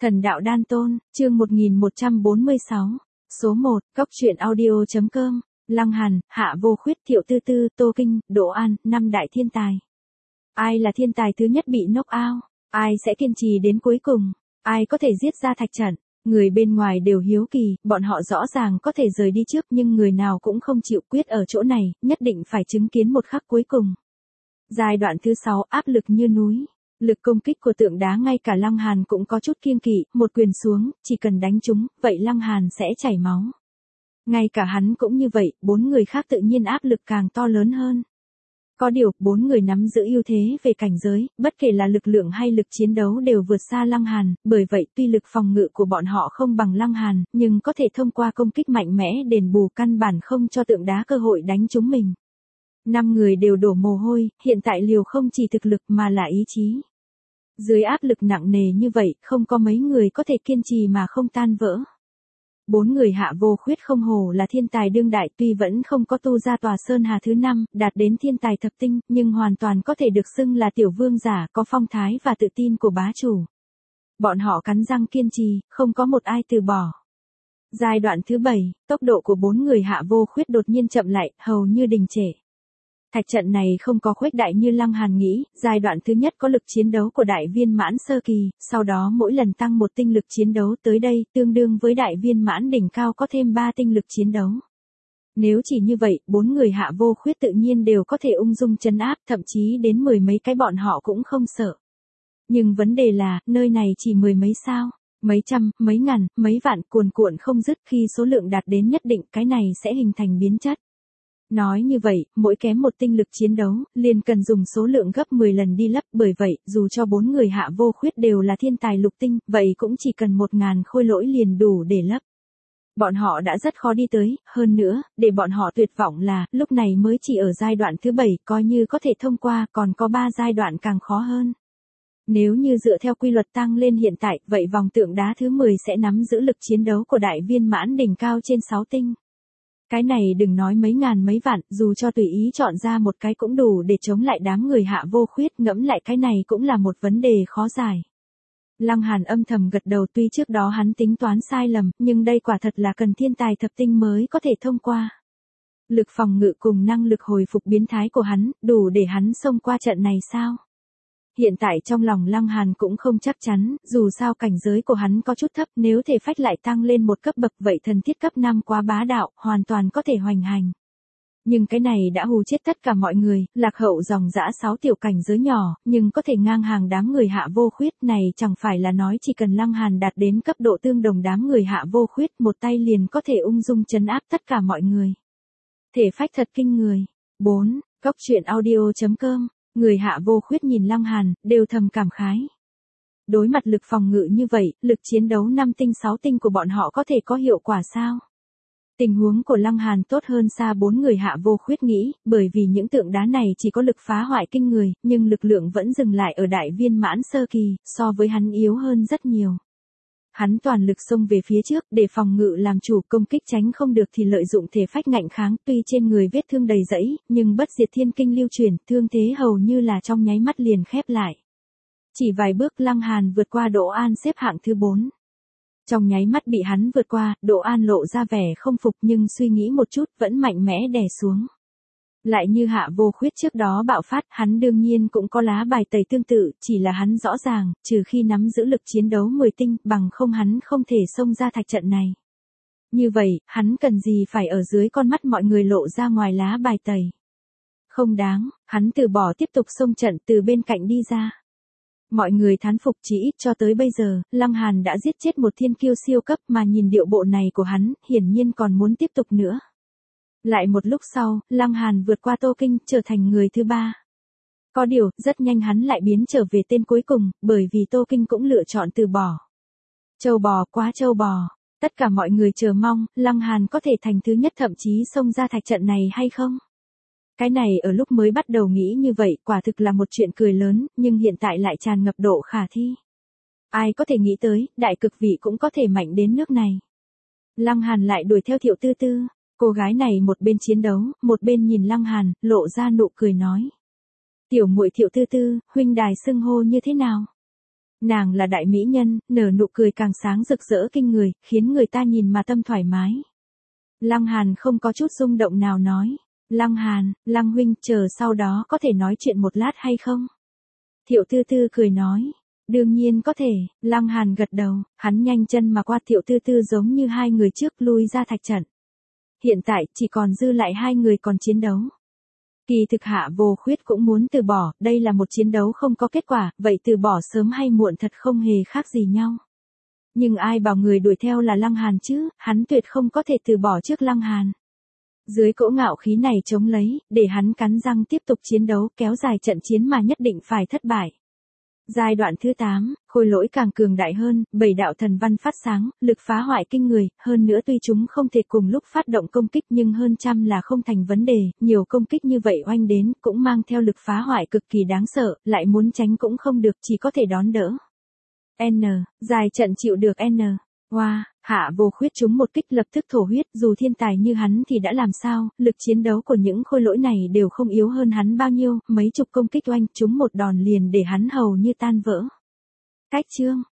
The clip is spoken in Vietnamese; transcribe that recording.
Thần đạo đan tôn, chương 1146, số 1, Cóc truyện audio.com, Lăng Hàn, Hạ Vô Khuyết, Thiệu Tư Tư, Tô Kinh, Đỗ An, 5 đại thiên tài. Ai là thiên tài thứ nhất bị knock out? Ai sẽ kiên trì đến cuối cùng? Ai có thể giết ra thạch trận? Người bên ngoài đều hiếu kỳ, bọn họ rõ ràng có thể rời đi trước nhưng người nào cũng không chịu quyết ở chỗ này, nhất định phải chứng kiến một khắc cuối cùng. Giai đoạn thứ 6 áp lực như núi. Lực công kích của tượng đá ngay cả Lăng Hàn cũng có chút kiêng kỵ, một quyền xuống, chỉ cần đánh trúng, vậy Lăng Hàn sẽ chảy máu. Ngay cả hắn cũng như vậy, 4 người khác tự nhiên áp lực càng to lớn hơn. Có điều, 4 người nắm giữ ưu thế về cảnh giới, bất kể là lực lượng hay lực chiến đấu đều vượt xa Lăng Hàn, bởi vậy tuy lực phòng ngự của bọn họ không bằng Lăng Hàn, nhưng có thể thông qua công kích mạnh mẽ đền bù căn bản không cho tượng đá cơ hội đánh trúng mình. 5 người đều đổ mồ hôi, hiện tại liều không chỉ thực lực mà là ý chí. Dưới áp lực nặng nề như vậy, không có mấy người có thể kiên trì mà không tan vỡ. 4 người Hạ Vô Khuyết không hổ là thiên tài đương đại, tuy vẫn không có tu ra tòa sơn hà thứ 5, đạt đến thiên tài thập tinh, nhưng hoàn toàn có thể được xưng là tiểu vương giả, có phong thái và tự tin của bá chủ. Bọn họ cắn răng kiên trì, không có một ai từ bỏ. Giai đoạn thứ 7, tốc độ của 4 người Hạ Vô Khuyết đột nhiên chậm lại, hầu như đình trệ. Thạch trận này không có khuếch đại như Lăng Hàn nghĩ, giai đoạn thứ nhất có lực chiến đấu của đại viên mãn sơ kỳ, sau đó mỗi lần tăng một tinh lực chiến đấu tới đây, tương đương với đại viên mãn đỉnh cao có thêm 3 tinh lực chiến đấu. Nếu chỉ như vậy, 4 người Hạ Vô Khuyết tự nhiên đều có thể ung dung trấn áp, thậm chí đến 10 mấy cái bọn họ cũng không sợ. Nhưng vấn đề là, nơi này chỉ 10 mấy sao? Mấy trăm, mấy ngàn, mấy vạn cuồn cuộn không dứt, khi số lượng đạt đến nhất định, cái này sẽ hình thành biến chất. Nói như vậy, mỗi kém một tinh lực chiến đấu, liền cần dùng số lượng gấp 10 lần đi lấp, bởi vậy, dù cho 4 người Hạ Vô Khuyết đều là thiên tài lục tinh, vậy cũng chỉ cần 1000 khôi lỗi liền đủ để lấp. Bọn họ đã rất khó đi tới, hơn nữa, để bọn họ tuyệt vọng là, lúc này mới chỉ ở giai đoạn thứ 7, coi như có thể thông qua, còn có 3 giai đoạn càng khó hơn. Nếu như dựa theo quy luật tăng lên hiện tại, vậy vòng tượng đá thứ 10 sẽ nắm giữ lực chiến đấu của đại viên mãn đỉnh cao trên 6 tinh. Cái này đừng nói mấy ngàn mấy vạn, dù cho tùy ý chọn ra một cái cũng đủ để chống lại đám người Hạ Vô Khuyết, ngẫm lại cái này cũng là một vấn đề khó giải. Lăng Hàn âm thầm gật đầu, tuy trước đó hắn tính toán sai lầm, nhưng đây quả thật là cần thiên tài thập tinh mới có thể thông qua. Lực phòng ngự cùng năng lực hồi phục biến thái của hắn, đủ để hắn xông qua trận này sao? Hiện tại trong lòng Lăng Hàn cũng không chắc chắn, dù sao cảnh giới của hắn có chút thấp, nếu thể phách lại tăng lên một cấp bậc vậy thần thiết cấp 5 quá bá đạo, hoàn toàn có thể hoành hành. Nhưng cái này đã hù chết tất cả mọi người, lạc hậu dòng dã 6 tiểu cảnh giới nhỏ, nhưng có thể ngang hàng đám người Hạ Vô Khuyết này, chẳng phải là nói chỉ cần Lăng Hàn đạt đến cấp độ tương đồng đám người Hạ Vô Khuyết, một tay liền có thể ung dung trấn áp tất cả mọi người. Thể phách thật kinh người. 4. Cóc truyện audio.com. Người Hạ Vô Khuyết nhìn Lăng Hàn, đều thầm cảm khái. Đối mặt lực phòng ngự như vậy, lực chiến đấu 5 tinh 6 tinh của bọn họ có thể có hiệu quả sao? Tình huống của Lăng Hàn tốt hơn xa 4 người Hạ Vô Khuyết nghĩ, bởi vì những tượng đá này chỉ có lực phá hoại kinh người, nhưng lực lượng vẫn dừng lại ở đại viên mãn sơ kỳ, so với hắn yếu hơn rất nhiều. Hắn toàn lực xông về phía trước, để phòng ngự làm chủ, công kích tránh không được thì lợi dụng thể phách ngạnh kháng, tuy trên người vết thương đầy rẫy, nhưng bất diệt thiên kinh lưu truyền, thương thế hầu như là trong nháy mắt liền khép lại. Chỉ vài bước Lăng Hàn vượt qua Đỗ An xếp hạng thứ 4. Trong nháy mắt bị hắn vượt qua, Đỗ An lộ ra vẻ không phục nhưng suy nghĩ một chút vẫn mạnh mẽ đè xuống. Lại như Hạ Vô Khuyết trước đó bạo phát, hắn đương nhiên cũng có lá bài tẩy tương tự, chỉ là hắn rõ ràng, trừ khi nắm giữ lực chiến đấu 10 tinh, bằng không hắn không thể xông ra thạch trận này. Như vậy, hắn cần gì phải ở dưới con mắt mọi người lộ ra ngoài lá bài tẩy. Không đáng, hắn từ bỏ tiếp tục xông trận từ bên cạnh đi ra. Mọi người thán phục, chỉ ít cho tới bây giờ, Lăng Hàn đã giết chết một thiên kiêu siêu cấp mà nhìn điệu bộ này của hắn, hiển nhiên còn muốn tiếp tục nữa. Lại một lúc sau, Lăng Hàn vượt qua Tô Kinh, trở thành người thứ 3. Có điều, rất nhanh hắn lại biến trở về tên cuối cùng, bởi vì Tô Kinh cũng lựa chọn từ bỏ. Châu bò, quá châu bò. Tất cả mọi người chờ mong, Lăng Hàn có thể thành thứ nhất thậm chí xông ra thạch trận này hay không? Cái này ở lúc mới bắt đầu nghĩ như vậy, quả thực là một chuyện cười lớn, nhưng hiện tại lại tràn ngập độ khả thi. Ai có thể nghĩ tới, đại cực vị cũng có thể mạnh đến nước này. Lăng Hàn lại đuổi theo Thiệu Tư Tư. Cô gái này một bên chiến đấu, một bên nhìn Lăng Hàn, lộ ra nụ cười nói. Tiểu muội Thiệu Tư Tư, huynh đài xưng hô như thế nào? Nàng là đại mỹ nhân, nở nụ cười càng sáng rực rỡ kinh người, khiến người ta nhìn mà tâm thoải mái. Lăng Hàn không có chút rung động nào nói. Lăng Hàn, Lăng huynh, chờ sau đó có thể nói chuyện một lát hay không? Thiệu Tư Tư cười nói. Đương nhiên có thể, Lăng Hàn gật đầu, hắn nhanh chân mà qua Thiệu Tư Tư giống như hai người trước lui ra thạch trận. Hiện tại chỉ còn dư lại hai người còn chiến đấu. Kỳ thực Hạ Vô Khuyết cũng muốn từ bỏ, đây là một chiến đấu không có kết quả, vậy từ bỏ sớm hay muộn thật không hề khác gì nhau. Nhưng ai bảo người đuổi theo là Lăng Hàn chứ, hắn tuyệt không có thể từ bỏ trước Lăng Hàn. Dưới cỗ ngạo khí này chống lấy, để hắn cắn răng tiếp tục chiến đấu, kéo dài trận chiến mà nhất định phải thất bại. Giai đoạn thứ 8, khôi lỗi càng cường đại hơn, 7 đạo thần văn phát sáng, lực phá hoại kinh người, hơn nữa tuy chúng không thể cùng lúc phát động công kích nhưng hơn trăm là không thành vấn đề, nhiều công kích như vậy oanh đến, cũng mang theo lực phá hoại cực kỳ đáng sợ, lại muốn tránh cũng không được, chỉ có thể đón đỡ. Dài trận chịu được Wow, Hạ Vô Khuyết trúng một kích lập tức thổ huyết, dù thiên tài như hắn thì đã làm sao, lực chiến đấu của những khôi lỗi này đều không yếu hơn hắn bao nhiêu, mấy chục công kích oanh trúng một đòn liền để hắn hầu như tan vỡ. Cách chương